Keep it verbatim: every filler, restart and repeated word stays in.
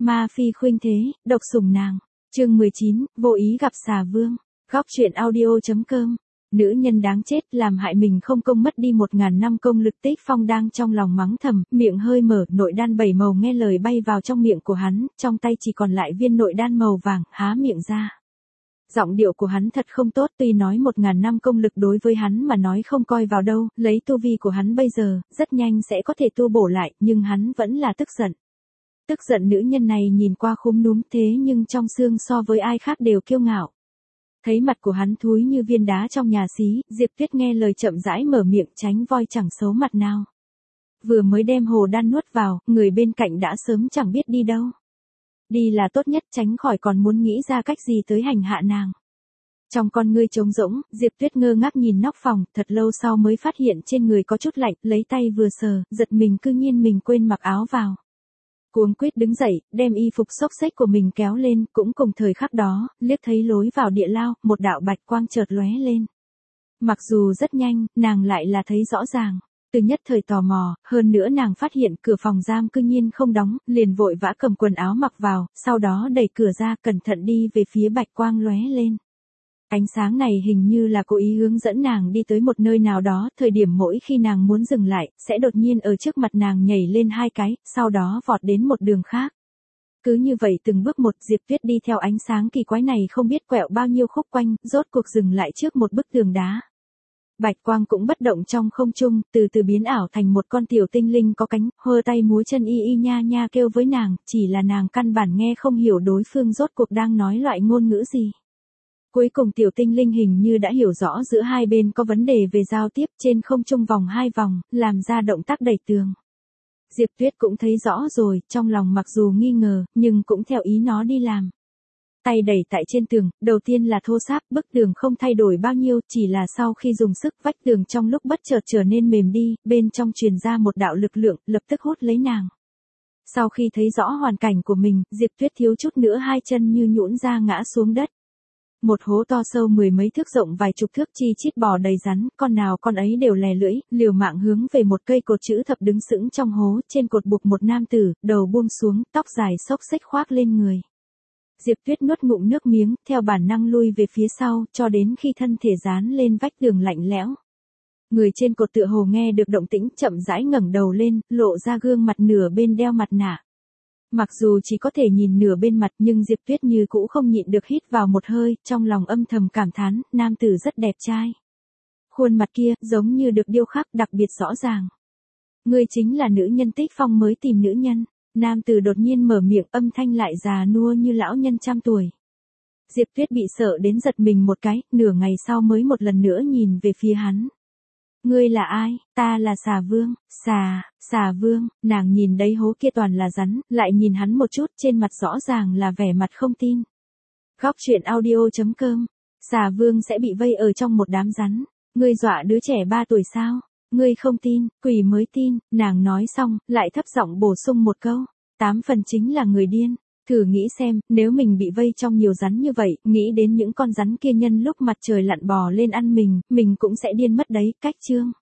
Ma phi khuynh thế, độc sủng nàng. Chương mười chín, vô ý gặp xà vương. Góc truyện audio chấm com. Nữ nhân đáng chết làm hại mình không công mất đi một ngàn năm công lực. Tích Phong đang trong lòng mắng thầm, miệng hơi mở, nội đan bảy màu nghe lời bay vào trong miệng của hắn, trong tay chỉ còn lại viên nội đan màu vàng, há miệng ra. Giọng điệu của hắn thật không tốt, tuy nói một ngàn năm công lực đối với hắn mà nói không coi vào đâu, lấy tu vi của hắn bây giờ, rất nhanh sẽ có thể tu bổ lại, nhưng hắn vẫn là tức giận. Tức giận nữ nhân này nhìn qua khúm núm thế nhưng trong xương so với ai khác đều kiêu ngạo. Thấy mặt của hắn thúi như viên đá trong nhà xí, Diệp Tuyết nghe lời chậm rãi mở miệng, tránh voi chẳng xấu mặt nào. Vừa mới đem hồ đan nuốt vào, người bên cạnh đã sớm chẳng biết đi đâu. Đi là tốt nhất, tránh khỏi còn muốn nghĩ ra cách gì tới hành hạ nàng. Trong con ngươi trống rỗng, Diệp Tuyết ngơ ngác nhìn nóc phòng, thật lâu sau mới phát hiện trên người có chút lạnh, lấy tay vừa sờ, giật mình cư nhiên mình quên mặc áo vào. Cuống quyết đứng dậy, đem y phục xốc xếch của mình kéo lên, cũng cùng thời khắc đó, liếc thấy lối vào địa lao, một đạo bạch quang chợt lóe lên. Mặc dù rất nhanh, nàng lại là thấy rõ ràng. Từ nhất thời tò mò, hơn nữa nàng phát hiện cửa phòng giam cư nhiên không đóng, liền vội vã cầm quần áo mặc vào, sau đó đẩy cửa ra, cẩn thận đi về phía bạch quang lóe lên. Ánh sáng này hình như là cố ý hướng dẫn nàng đi tới một nơi nào đó, thời điểm mỗi khi nàng muốn dừng lại, sẽ đột nhiên ở trước mặt nàng nhảy lên hai cái, sau đó vọt đến một đường khác. Cứ như vậy từng bước một, Diệp Tuyết đi theo ánh sáng kỳ quái này không biết quẹo bao nhiêu khúc quanh, rốt cuộc dừng lại trước một bức tường đá. Bạch quang cũng bất động trong không trung, từ từ biến ảo thành một con tiểu tinh linh có cánh, hơ tay múa chân y y nha nha kêu với nàng, chỉ là nàng căn bản nghe không hiểu đối phương rốt cuộc đang nói loại ngôn ngữ gì. Cuối cùng tiểu tinh linh hình như đã hiểu rõ giữa hai bên có vấn đề về giao tiếp, trên không trung vòng hai vòng, làm ra động tác đẩy tường. Diệp Tuyết cũng thấy rõ rồi, trong lòng mặc dù nghi ngờ, nhưng cũng theo ý nó đi làm. Tay đẩy tại trên tường, đầu tiên là thô ráp, bức tường không thay đổi bao nhiêu, chỉ là sau khi dùng sức vách tường trong lúc bất chợt trở nên mềm đi, bên trong truyền ra một đạo lực lượng, lập tức hút lấy nàng. Sau khi thấy rõ hoàn cảnh của mình, Diệp Tuyết thiếu chút nữa hai chân như nhũn ra ngã xuống đất. Một hố to sâu mười mấy thước rộng vài chục thước chi chít bò đầy rắn, con nào con ấy đều lè lưỡi, liều mạng hướng về một cây cột chữ thập đứng sững trong hố, trên cột buộc một nam tử, đầu buông xuống, tóc dài xốc xếch khoác lên người. Diệp Tuyết nuốt ngụm nước miếng, theo bản năng lui về phía sau, cho đến khi thân thể dán lên vách tường lạnh lẽo. Người trên cột tựa hồ nghe được động tĩnh, chậm rãi ngẩng đầu lên, lộ ra gương mặt nửa bên đeo mặt nạ. Mặc dù chỉ có thể nhìn nửa bên mặt nhưng Diệp Tuyết như cũ không nhịn được hít vào một hơi, trong lòng âm thầm cảm thán, nam tử rất đẹp trai. Khuôn mặt kia, giống như được điêu khắc đặc biệt rõ ràng. Ngươi chính là nữ nhân Tích Phong mới tìm nữ nhân. Nam tử đột nhiên mở miệng, âm thanh lại già nua như lão nhân trăm tuổi. Diệp Tuyết bị sợ đến giật mình một cái, nửa ngày sau mới một lần nữa nhìn về phía hắn. Ngươi là ai? Ta là xà vương. Xà, xà vương, nàng nhìn đấy hố kia toàn là rắn, lại nhìn hắn một chút, trên mặt rõ ràng là vẻ mặt không tin. Góc truyện audio chấm com. Xà vương sẽ bị vây ở trong một đám rắn. Ngươi dọa đứa trẻ ba tuổi sao? Ngươi không tin, quỷ mới tin, nàng nói xong, lại thấp giọng bổ sung một câu. Tám phần chính là người điên. Thử nghĩ xem, nếu mình bị vây trong nhiều rắn như vậy, nghĩ đến những con rắn kia nhân lúc mặt trời lặn bò lên ăn mình, mình cũng sẽ điên mất đấy, cách chương.